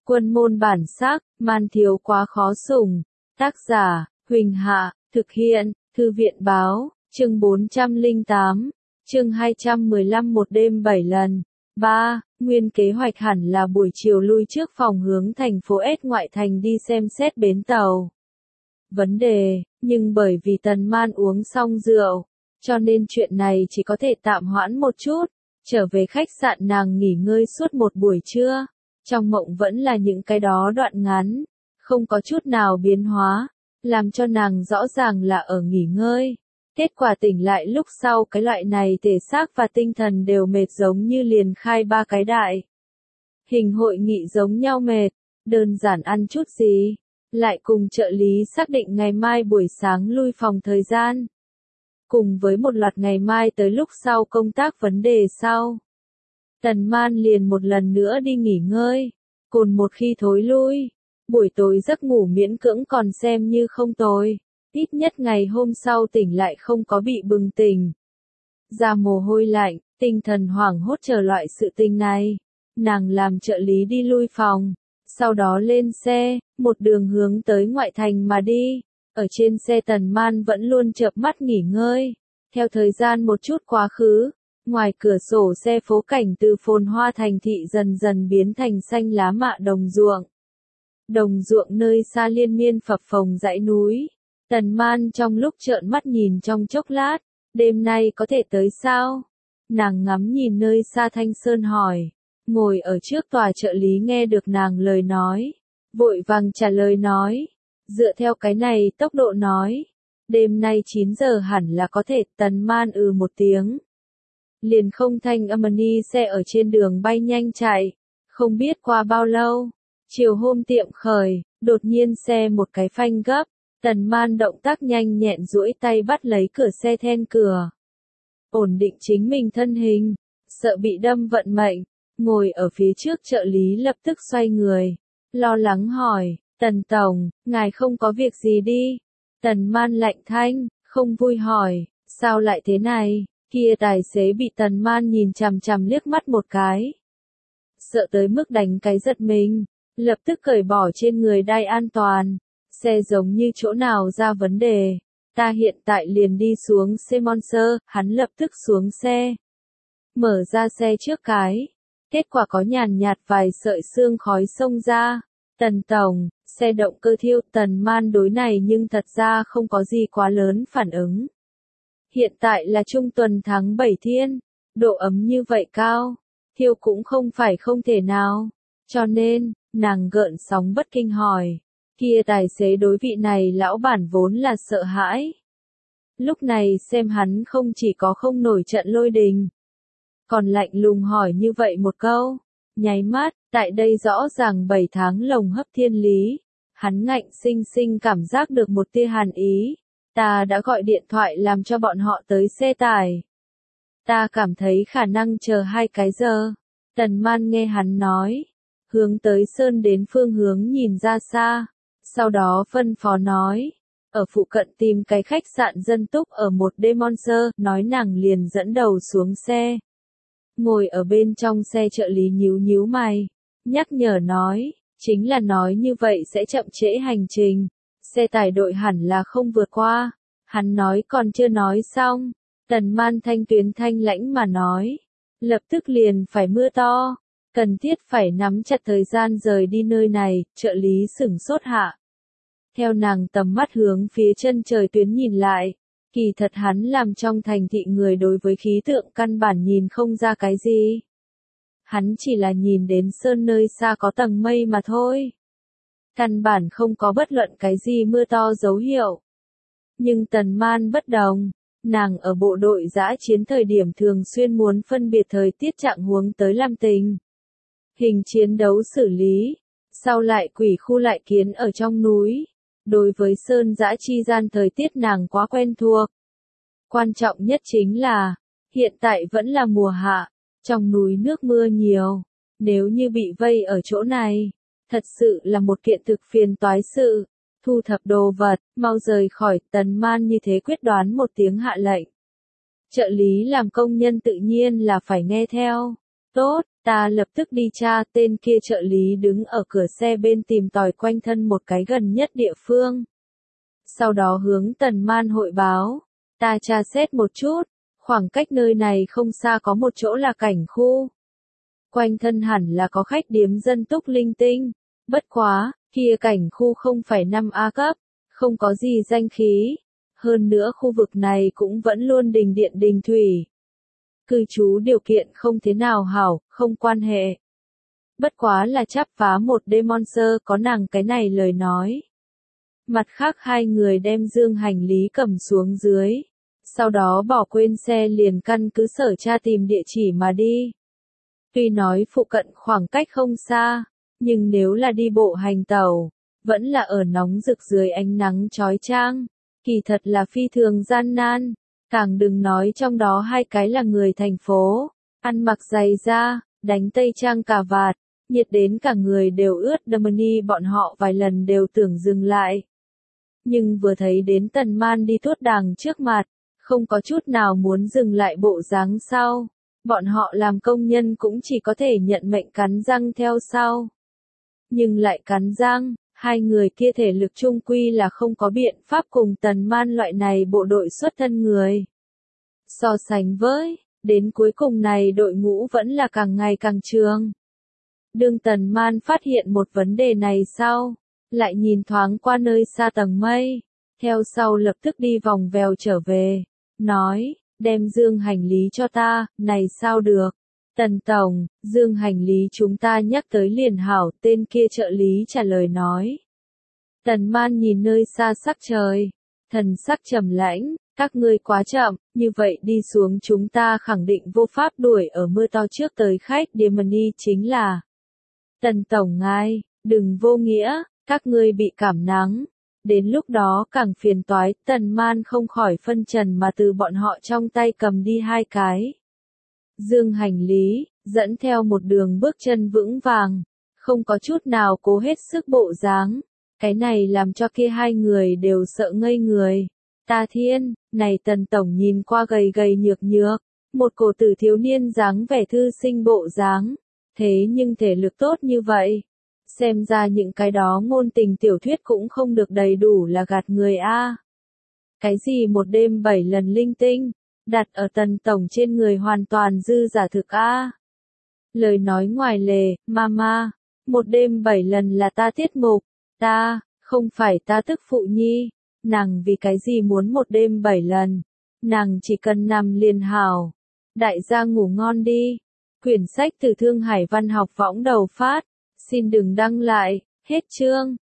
Quân môn bản sắc, man thiếu quá khó sủng. Tác giả, Huỳnh Hạ, thực hiện, Thư viện báo, chương 408, chương 215 một đêm 7 lần. 3. Nguyên kế hoạch hẳn là buổi chiều lui trước phòng hướng thành phố S ngoại thành đi xem xét bến tàu. Vấn đề, nhưng bởi vì Tần Man uống xong rượu, cho nên chuyện này chỉ có thể tạm hoãn một chút. Trở về khách sạn nàng nghỉ ngơi suốt một buổi trưa. Trong mộng vẫn là những cái đó đoạn ngắn, không có chút nào biến hóa, làm cho nàng rõ ràng là ở nghỉ ngơi. Kết quả tỉnh lại lúc sau cái loại này thể xác và tinh thần đều mệt giống như liền khai ba cái đại. Hình hội nghị giống nhau mệt, đơn giản ăn chút gì, lại cùng trợ lý xác định ngày mai buổi sáng lui phòng thời gian. Cùng với một loạt ngày mai tới lúc sau công tác vấn đề sau. Tần Man liền một lần nữa đi nghỉ ngơi, cồn một khi thối lui, buổi tối giấc ngủ miễn cưỡng còn xem như không tồi, ít nhất ngày hôm sau tỉnh lại không có bị bừng tỉnh. Ra mồ hôi lạnh, tinh thần hoảng hốt chờ loại sự tình này, nàng làm trợ lý đi lui phòng, sau đó lên xe, một đường hướng tới ngoại thành mà đi, ở trên xe Tần Man vẫn luôn chợp mắt nghỉ ngơi, theo thời gian một chút quá khứ. Ngoài cửa sổ xe phố cảnh từ phồn hoa thành thị dần dần biến thành xanh lá mạ đồng ruộng. Đồng ruộng nơi xa liên miên phập phồng dãy núi. Tần Man trong lúc trợn mắt nhìn trong chốc lát, đêm nay có thể tới sao? Nàng ngắm nhìn nơi xa Thanh Sơn hỏi. Ngồi ở trước tòa trợ lý nghe được nàng lời nói. Vội vàng trả lời nói. Dựa theo cái này tốc độ nói. Đêm nay 9 giờ hẳn là có thể. Tần Man một tiếng. Liền không thanh âm ni xe ở trên đường bay nhanh chạy, không biết qua bao lâu, chiều hôm tiệm khởi, đột nhiên xe một cái phanh gấp, Tần Man động tác nhanh nhẹn duỗi tay bắt lấy cửa xe then cửa. Ổn định chính mình thân hình, sợ bị đâm vận mệnh, ngồi ở phía trước trợ lý lập tức xoay người, lo lắng hỏi, Tần Tổng, ngài không có việc gì đi? Tần Man lạnh thanh, không vui hỏi, sao lại thế này? Kia tài xế bị Tần Man nhìn chằm chằm liếc mắt một cái. Sợ tới mức đánh cái giật mình, lập tức cởi bỏ trên người đai an toàn. Xe giống như chỗ nào ra vấn đề. Ta hiện tại liền đi xuống xe Monster, hắn lập tức xuống xe. Mở ra xe trước cái. Kết quả có nhàn nhạt vài sợi sương khói xông ra. Tần Tổng, xe động cơ thiêu. Tần Man đối này nhưng thật ra không có gì quá lớn phản ứng. Hiện tại là trung tuần tháng 7 thiên, độ ấm như vậy cao, thiêu cũng không phải không thể nào. Cho nên, nàng gợn sóng bất kinh hỏi, kia tài xế đối vị này lão bản vốn là sợ hãi. Lúc này xem hắn không chỉ có không nổi trận lôi đình, còn lạnh lùng hỏi như vậy một câu, nháy mắt, tại đây rõ ràng 7 tháng lồng hấp thiên lý, hắn ngạnh sinh sinh cảm giác được một tia hàn ý. Ta đã gọi điện thoại làm cho bọn họ tới xe tải. Ta cảm thấy khả năng chờ 2 cái giờ. Tần Man nghe hắn nói. Hướng tới sơn đến phương hướng nhìn ra xa. Sau đó phân phó nói. Ở phụ cận tìm cái khách sạn dân túc ở một đêm Monster. Nói nàng liền dẫn đầu xuống xe. Ngồi ở bên trong xe trợ lý nhíu nhíu mày. Nhắc nhở nói. Chính là nói như vậy sẽ chậm trễ hành trình. Xe tải đội hẳn là không vượt qua. Hắn nói còn chưa nói xong. Tần Man thanh tuyến thanh lãnh mà nói. Lập tức liền phải mưa to. Cần thiết phải nắm chặt thời gian rời đi nơi này. Trợ lý sửng sốt hạ. Theo nàng tầm mắt hướng phía chân trời tuyến nhìn lại. Kỳ thật hắn làm trong thành thị người đối với khí tượng căn bản nhìn không ra cái gì. Hắn chỉ là nhìn đến sơn nơi xa có tầng mây mà thôi. Căn bản không có bất luận cái gì mưa to dấu hiệu. Nhưng Tần Man bất đồng, nàng ở bộ đội dã chiến thời điểm thường xuyên muốn phân biệt thời tiết trạng huống tới làm tình. Hình chiến đấu xử lý, sau lại quỷ khu lại kiến ở trong núi. Đối với sơn dã chi gian thời tiết nàng quá quen thuộc. Quan trọng nhất chính là, hiện tại vẫn là mùa hạ, trong núi nước mưa nhiều. Nếu như bị vây ở chỗ này, thật sự là một kiện thực phiền toái sự. Thu thập đồ vật, mau rời khỏi. Tần Man như thế quyết đoán một tiếng hạ lệnh. Trợ lý làm công nhân tự nhiên là phải nghe theo. Tốt, ta lập tức đi tra. Tên kia trợ lý đứng ở cửa xe bên tìm tòi quanh thân một cái gần nhất địa phương. Sau đó hướng Tần Man hội báo. Ta tra xét một chút, khoảng cách nơi này không xa có một chỗ là cảnh khu. Quanh thân hẳn là có khách điếm dân túc linh tinh. Bất quá, kia cảnh khu không phải 5A cấp, không có gì danh khí. Hơn nữa khu vực này cũng vẫn luôn đình điện đình thủy. Cư trú điều kiện không thế nào hảo, không quan hệ. Bất quá là chắp vá một đêm monster có nàng cái này lời nói. Mặt khác hai người đem dương hành lý cầm xuống dưới. Sau đó bỏ quên xe liền căn cứ sở tra tìm địa chỉ mà đi. Tuy nói phụ cận khoảng cách không xa, nhưng nếu là đi bộ hành tàu, vẫn là ở nóng rực dưới ánh nắng chói chang, kỳ thật là phi thường gian nan, càng đừng nói trong đó hai cái là người thành phố, ăn mặc giày da, đánh tây trang cà vạt, nhiệt đến cả người đều ướt đẫm bọn họ vài lần đều tưởng dừng lại. Nhưng vừa thấy đến Tần Man đi tuốt đàng trước mặt, không có chút nào muốn dừng lại bộ dáng sau. Bọn họ làm công nhân cũng chỉ có thể nhận mệnh cắn răng theo sau. Nhưng lại cắn răng, hai người kia thể lực chung quy là không có biện pháp cùng Tần Man loại này bộ đội xuất thân người. So sánh với, đến cuối cùng này đội ngũ vẫn là càng ngày càng trường. Đương Tần Man phát hiện một vấn đề này sau, lại nhìn thoáng qua nơi xa tầng mây, theo sau lập tức đi vòng vèo trở về, nói, đem dương hành lý cho ta, này sao được. Tần Tổng, dương hành lý chúng ta nhắc tới liền hảo, tên kia trợ lý trả lời nói. Tần Man nhìn nơi xa sắc trời, thần sắc trầm lãnh, các ngươi quá chậm, như vậy đi xuống chúng ta khẳng định vô pháp đuổi ở mưa to trước tới khách Diamond chính là. Tần Tổng ngài, đừng vô nghĩa, các ngươi bị cảm nắng. Đến lúc đó càng phiền toái, Tần Man không khỏi phân trần mà từ bọn họ trong tay cầm đi hai cái dương hành lý, dẫn theo một đường bước chân vững vàng, không có chút nào cố hết sức bộ dáng. Cái này làm cho kia hai người đều sợ ngây người. Ta thiên, này Tần Tổng nhìn qua gầy gầy nhược nhược, một cổ tử thiếu niên dáng vẻ thư sinh bộ dáng, thế nhưng thể lực tốt như vậy. Xem ra những cái đó ngôn tình tiểu thuyết cũng không được đầy đủ là gạt người a. Cái gì một đêm 7 lần linh tinh, đặt ở Tần Tổng trên người hoàn toàn dư giả thực a. Lời nói ngoài lề, mama, một đêm 7 lần là ta tiết mục, ta, không phải ta tức phụ nhi, nàng vì cái gì muốn một đêm 7 lần, nàng chỉ cần nằm liền hảo. Đại gia ngủ ngon đi. Quyển sách từ Thương Hải Văn học võng đầu phát. Xin đừng đăng lại, hết chương.